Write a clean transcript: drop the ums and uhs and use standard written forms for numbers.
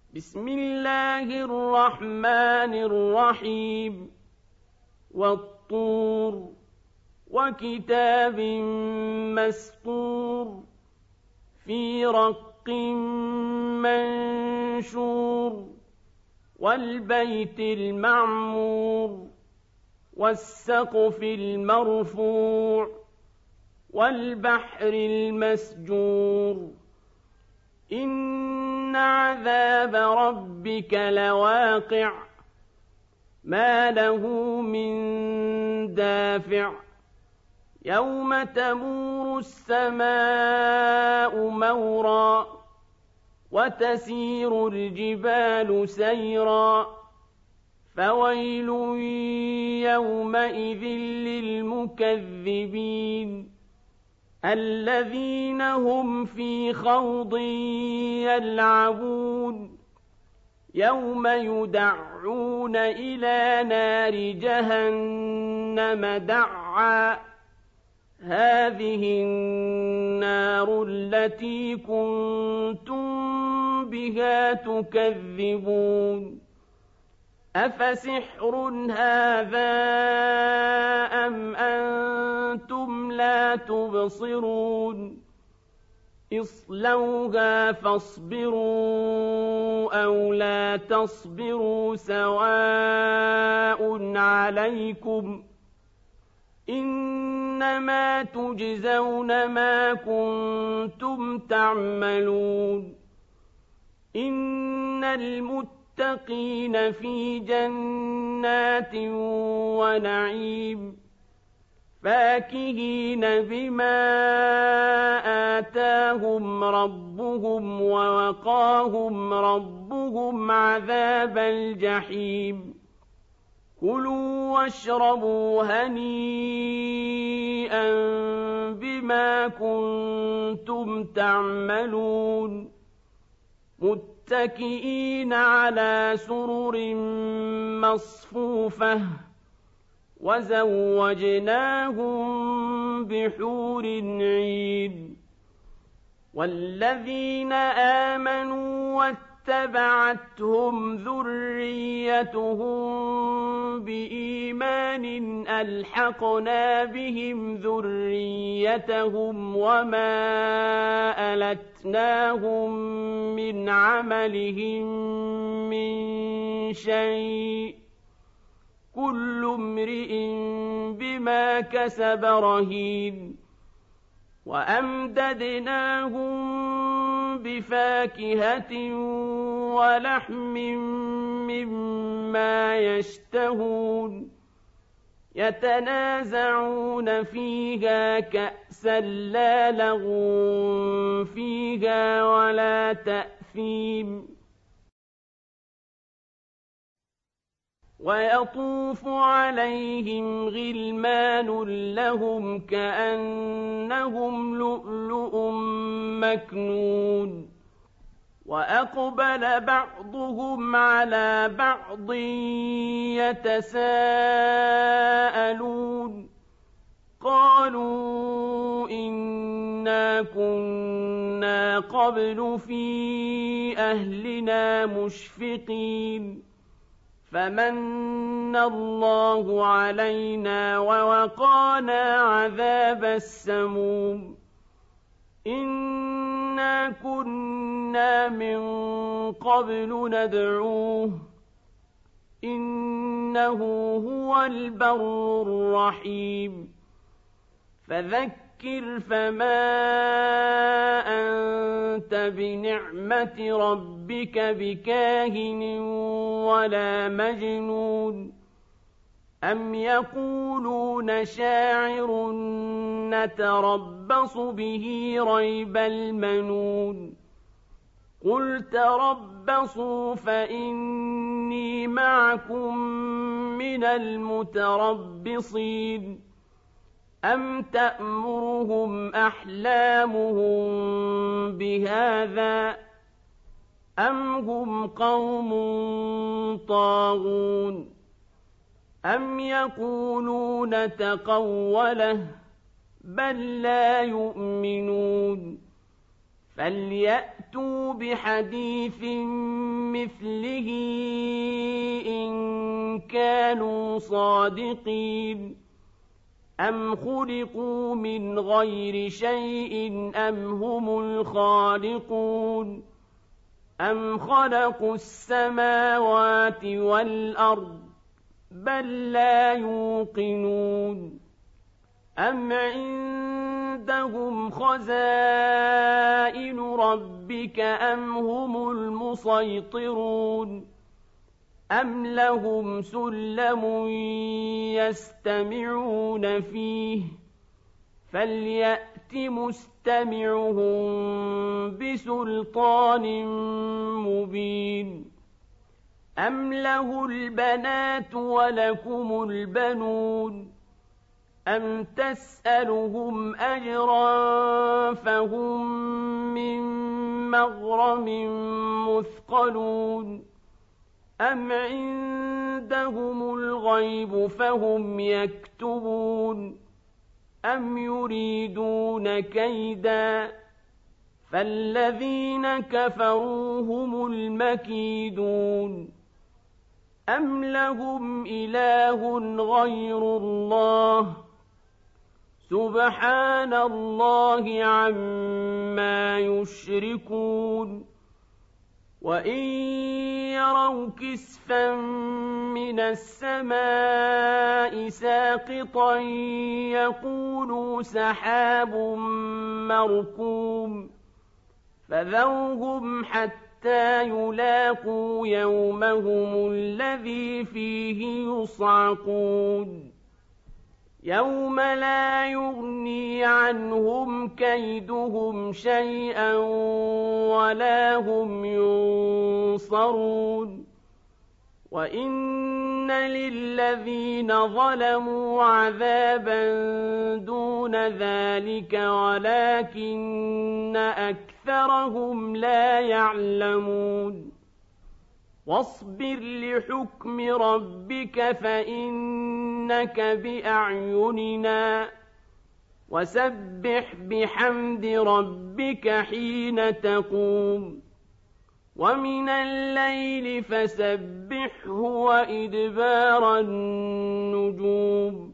بسم الله الرحمن الرحيم والطور وكتاب مسطور في رق منشور والبيت المعمور والسقف المرفوع والبحر المسجور إن عذاب ربك لواقع ما له من دافع يوم تمور السماء مورا وتسير الجبال سيرا فويل يومئذ للمكذبين الذين هم في خوض يلعبون يوم يدعون إلى نار جهنم دعا هذه النار التي كنتم بها تكذبون أفسحر هذا أم أنتم لا تبصرون اصلوها فاصبروا أو لا تصبروا سواء عليكم إنما تجزون ما كنتم تعملون إن المتقين في جنات ونعيم فاكهين بما آتاهم ربهم ووقاهم ربهم عذاب الجحيم كلوا واشربوا هنيئا بما كنتم تعملون متكئين على سرر مصفوفة وزوجناهم بحور عين والذين آمنوا واتبعتهم ذريتهم بإيمان ألحقنا بهم ذريتهم وما ألتناهم من عملهم من شيء كل امرئ بما كسب رهين وأمددناهم بفاكهة ولحم مما يشتهون يتنازعون فيها كأسا لا لغو فيها ولا تأثيم ويطوف عليهم غلمان لهم كأنهم لؤلؤ مكنون وأقبل بعضهم على بعض يتساءلون قالوا إنا كنا قبل في أهلنا مشفقين فمن الله علينا ووقانا عذاب السموم إنا كنا من قبل ندعوه إنه هو البر الرحيم فذكر فما أنت بنعمة ربك بكاهن ولا مجنون أم يقولون شاعر نتربص به ريب المنون قل تربصوا فإني معكم من المتربصين أم تأمرهم أحلامهم بهذا أم هم قوم طاغون أم يقولون تقوله بل لا يؤمنون فليأتوا بحديث مثله إن كانوا صادقين أم خلقوا من غير شيء أم هم الخالقون أم خلقوا السماوات والأرض بل لا يوقنون أم عندهم خزائن ربك أم هم المسيطرون أم لهم سلم يستمعون فيه فليأت مستمعهم بسلطان مبين أم له البنات ولكم البنون أم تسألهم أجرا فهم من مغرم مثقلون أم عندهم الغيب فهم يكتبون أم يريدون كيدا فالذين كفروا هم المكيدون أم لهم إله غير الله سبحان الله عما يشركون وإن يروا كسفا من السماء ساقطا يقولوا سحاب مركوم فذرهم حتى يلاقوا يومهم الذي فيه يصعقون يوم لا يغني عنهم كيدهم شيئا ولا هم ينصرون وإن للذين ظلموا عذابا دون ذلك ولكن أكثرهم لا يعلمون واصبر لحكم ربك فإنك بأعيننا وسبح بحمد ربك حين تقوم ومن الليل فسبحه وإدبار النجوم